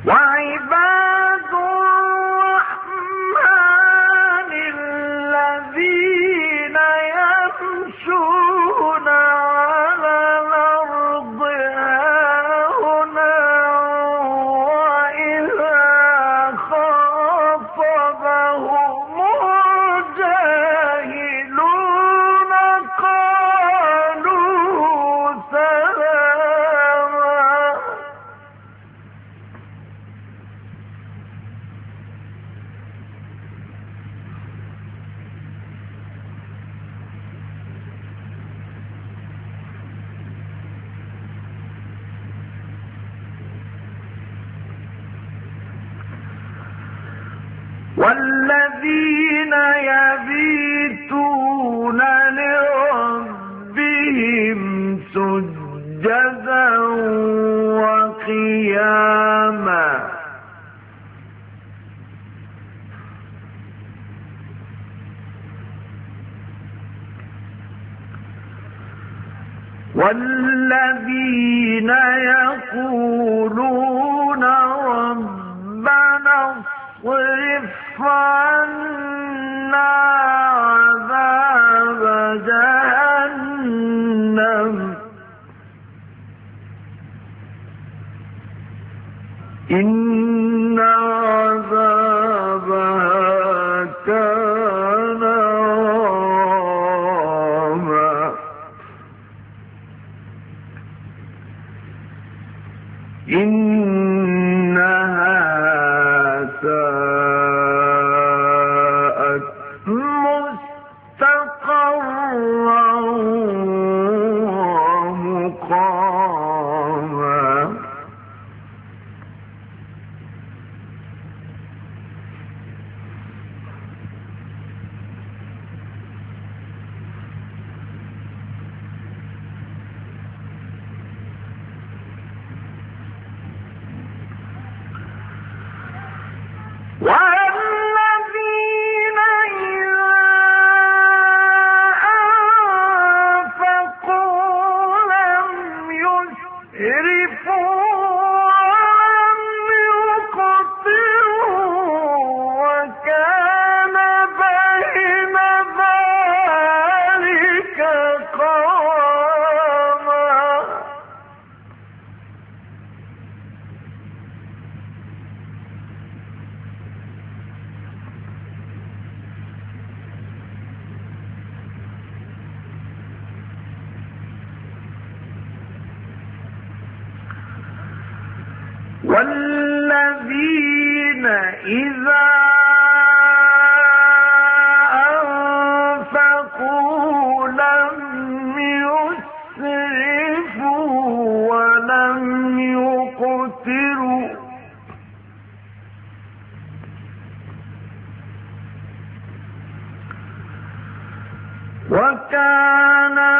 وعباد الرحمن الذين يمشون على الأرض هونا وإذا خاطبهم الجاهلون قالوا سلاما. والذين يبيتون لربهم سجدا وقياما والذين يقولون ربنا اصرف عنا عذاب جهنم إن عذابها كان غراما إنها ساءت مستقرا ومقاما والذين إذا أنفقوا لم يسرفوا ولم يقتروا وكان بين ذلك قواما. والذين إذا أنفقوا لم يسرفوا ولم يقتروا وكان